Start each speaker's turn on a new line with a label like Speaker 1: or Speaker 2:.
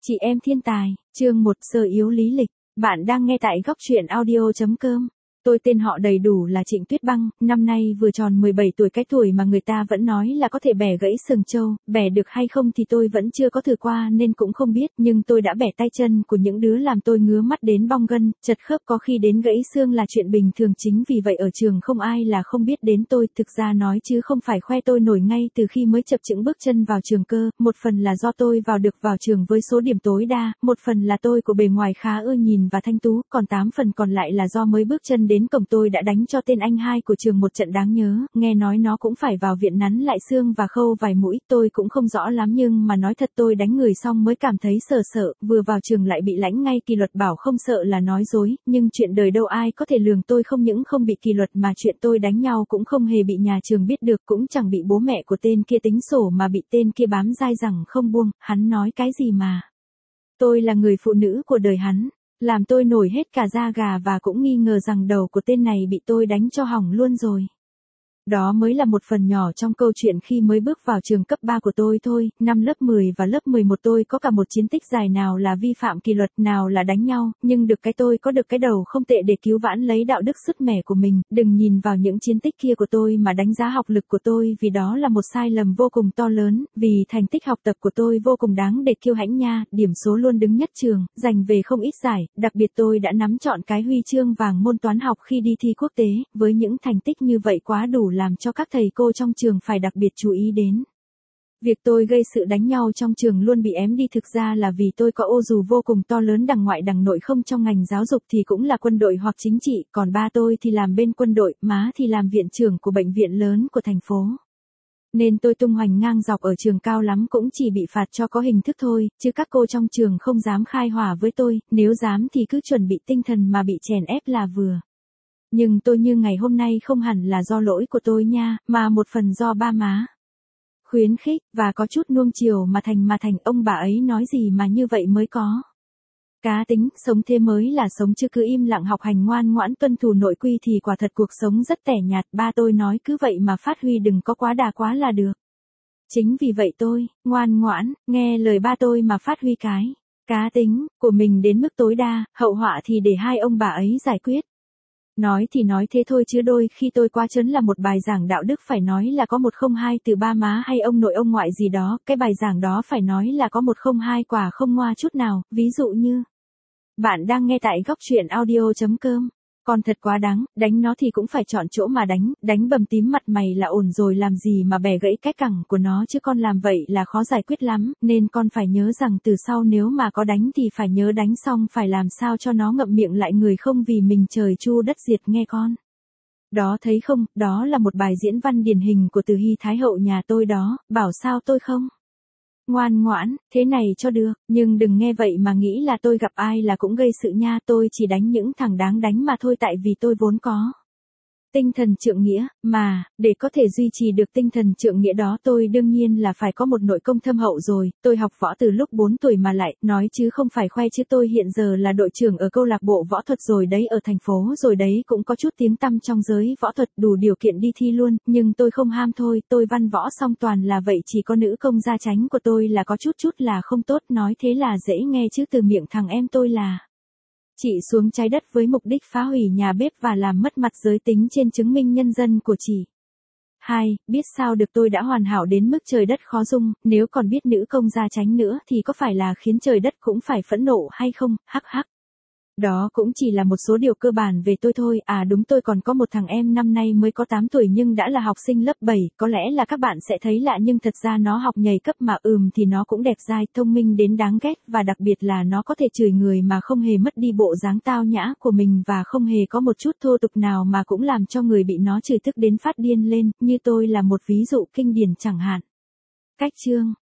Speaker 1: Chị em thiên tài, chương 1 sơ yếu lý lịch. Bạn đang nghe tại góc truyện audio.com. Tôi tên họ đầy đủ là Trịnh Tuyết Băng, năm nay vừa tròn 17 tuổi, cái tuổi mà người ta vẫn nói là có thể bẻ gãy sừng trâu, bẻ được hay không thì tôi vẫn chưa có thử qua nên cũng không biết, nhưng tôi đã bẻ tay chân của những đứa làm tôi ngứa mắt đến bong gân, chật khớp, có khi đến gãy xương là chuyện bình thường, chính vì vậy ở trường không ai là không biết đến tôi, thực ra nói chứ không phải khoe tôi nổi ngay từ khi mới chập chững bước chân vào trường cơ, một phần là do tôi được vào trường với số điểm tối đa, một phần là tôi của bề ngoài khá ưa nhìn và thanh tú, còn 8 phần còn lại là do mới bước chân đến cổng tôi đã đánh cho tên anh hai của trường một trận đáng nhớ, nghe nói nó cũng phải vào viện nắn lại xương và khâu vài mũi, tôi cũng không rõ lắm nhưng mà nói thật tôi đánh người xong mới cảm thấy sợ, vừa vào trường lại bị lãnh ngay kỷ luật, bảo không sợ là nói dối, nhưng chuyện đời đâu ai có thể lường, tôi không những không bị kỷ luật mà chuyện tôi đánh nhau cũng không hề bị nhà trường biết được, cũng chẳng bị bố mẹ của tên kia tính sổ mà bị tên kia bám dai rằng không buông, hắn nói cái gì mà. Tôi là người phụ nữ của đời hắn. Làm tôi nổi hết cả da gà và cũng nghi ngờ rằng đầu của tên này bị tôi đánh cho hỏng luôn rồi. Đó mới là một phần nhỏ trong câu chuyện khi mới bước vào trường cấp 3 của tôi thôi, năm lớp 10 và lớp 11 tôi có cả một chiến tích dài, nào là vi phạm kỷ luật, nào là đánh nhau, nhưng được cái tôi có được cái đầu không tệ để cứu vãn lấy đạo đức sứt mẻ của mình, đừng nhìn vào những chiến tích kia của tôi mà đánh giá học lực của tôi, vì đó là một sai lầm vô cùng to lớn, vì thành tích học tập của tôi vô cùng đáng để kiêu hãnh nha, điểm số luôn đứng nhất trường, giành về không ít giải, đặc biệt tôi đã nắm trọn cái huy chương vàng môn toán học khi đi thi quốc tế, với những thành tích như vậy quá đủ làm cho các thầy cô trong trường phải đặc biệt chú ý đến. Việc tôi gây sự đánh nhau trong trường luôn bị ém đi thực ra là vì tôi có ô dù vô cùng to lớn đằng ngoại đằng nội, không trong ngành giáo dục thì cũng là quân đội hoặc chính trị, còn ba tôi thì làm bên quân đội, má thì làm viện trưởng của bệnh viện lớn của thành phố. Nên tôi tung hoành ngang dọc ở trường cao lắm cũng chỉ bị phạt cho có hình thức thôi, chứ các cô trong trường không dám khai hỏa với tôi, nếu dám thì cứ chuẩn bị tinh thần mà bị chèn ép là vừa. Nhưng tôi như ngày hôm nay không hẳn là do lỗi của tôi nha, mà một phần do ba má khuyến khích, và có chút nuông chiều mà thành ông bà ấy nói gì mà như vậy mới có. Cá tính, sống thế mới là sống, chứ cứ im lặng học hành ngoan ngoãn tuân thủ nội quy thì quả thật cuộc sống rất tẻ nhạt, ba tôi nói cứ vậy mà phát huy, đừng có quá đà quá là được. Chính vì vậy tôi, ngoan ngoãn, nghe lời ba tôi mà phát huy cái cá tính của mình đến mức tối đa, hậu họa thì để hai ông bà ấy giải quyết. Nói thì nói thế thôi chứ đôi khi tôi quá trớn là một bài giảng đạo đức phải nói là có 102 từ ba má hay ông nội ông ngoại gì đó, cái bài giảng đó phải nói là có 102 quả không ngoa chút nào, ví dụ như. Bạn đang nghe tại góc truyện audio.com. Con thật quá đáng, đánh nó thì cũng phải chọn chỗ mà đánh bầm tím mặt mày là ổn rồi, làm gì mà bẻ gãy cái cẳng của nó chứ, con làm vậy là khó giải quyết lắm, nên con phải nhớ rằng từ sau nếu mà có đánh thì phải nhớ đánh xong phải làm sao cho nó ngậm miệng lại, người không vì mình trời chu đất diệt nghe con. Đó thấy không, đó là một bài diễn văn điển hình của Từ Hy Thái Hậu nhà tôi đó, bảo sao tôi không ngoan ngoãn, thế này cho được, nhưng đừng nghe vậy mà nghĩ là tôi gặp ai là cũng gây sự nha, tôi chỉ đánh những thằng đáng đánh mà thôi, tại vì tôi vốn có tinh thần trượng nghĩa, mà, để có thể duy trì được tinh thần trượng nghĩa đó tôi đương nhiên là phải có một nội công thâm hậu rồi, tôi học võ từ lúc 4 tuổi mà lại, nói chứ không phải khoe chứ tôi hiện giờ là đội trưởng ở câu lạc bộ võ thuật rồi đấy, ở thành phố rồi đấy, cũng có chút tiếng tăm trong giới võ thuật, đủ điều kiện đi thi luôn, nhưng tôi không ham thôi, tôi văn võ xong toàn là vậy, chỉ có nữ công gia chánh của tôi là có chút là không tốt, nói thế là dễ nghe chứ từ miệng thằng em tôi là chị xuống trái đất với mục đích phá hủy nhà bếp và làm mất mặt giới tính trên chứng minh nhân dân của chị. 2. Biết sao được, tôi đã hoàn hảo đến mức trời đất khó dung, nếu còn biết nữ công gia chánh nữa thì có phải là khiến trời đất cũng phải phẫn nộ hay không, hắc hắc. Đó cũng chỉ là một số điều cơ bản về tôi thôi, à đúng, tôi còn có một thằng em năm nay mới có 8 tuổi nhưng đã là học sinh lớp 7, có lẽ là các bạn sẽ thấy lạ nhưng thật ra nó học nhảy cấp mà thì nó cũng đẹp dai, thông minh đến đáng ghét, và đặc biệt là nó có thể chửi người mà không hề mất đi bộ dáng tao nhã của mình và không hề có một chút thô tục nào mà cũng làm cho người bị nó chửi tức đến phát điên lên, như tôi là một ví dụ kinh điển chẳng hạn. Cách chương